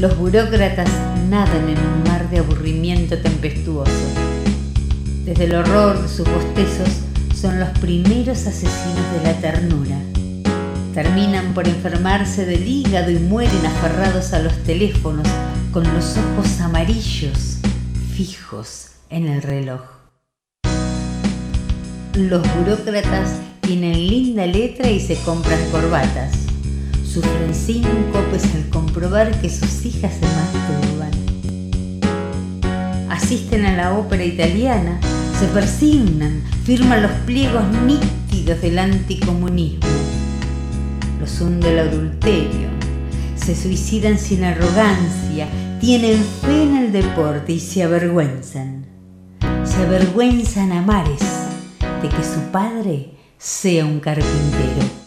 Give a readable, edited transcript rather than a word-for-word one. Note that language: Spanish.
Los burócratas nadan en un mar de aburrimiento tempestuoso. Desde el horror de sus bostezos son los primeros asesinos de la ternura. Terminan por enfermarse del hígado y mueren aferrados a los teléfonos con los ojos amarillos fijos en el reloj. Los burócratas tienen linda letra y se compran corbatas. Sufren síncopes al comprobar que sus hijas se masturban. Asisten a la ópera italiana, se persignan, firman los pliegos nítidos del anticomunismo. Los hunde el adulterio, se suicidan sin arrogancia, tienen fe en el deporte y se avergüenzan. Se avergüenzan a mares de que su padre sea un carpintero.